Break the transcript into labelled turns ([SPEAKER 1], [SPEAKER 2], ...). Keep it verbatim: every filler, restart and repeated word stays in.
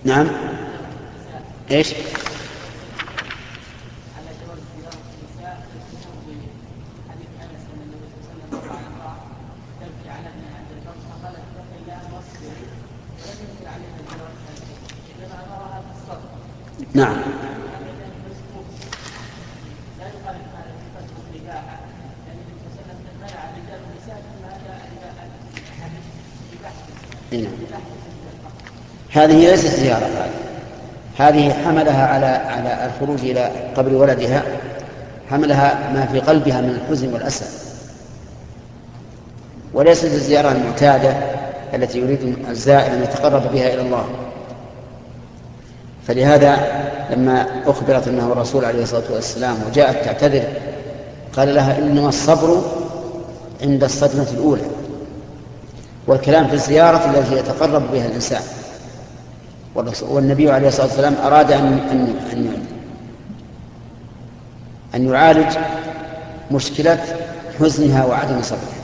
[SPEAKER 1] نعم. إيش؟ نعم. هذه ليست زيارة، هذه حملها على على الخروج إلى قبر ولدها، حملها ما في قلبها من الحزن والأسى، وليست الزيارة المعتادة التي يريد الزائر أن يتقرب بها إلى الله. فلهذا لما أخبرت أنه الرسول عليه الصلاة والسلام وجاءت تعتذر قال لها إنما الصبر عند الصدمة الأولى، والكلام في الزيارة التي يتقرب بها الإنسان. والنبي عليه الصلاة والسلام أراد أن أن أن يعالج مشكلة حزنها وعدم صبرها.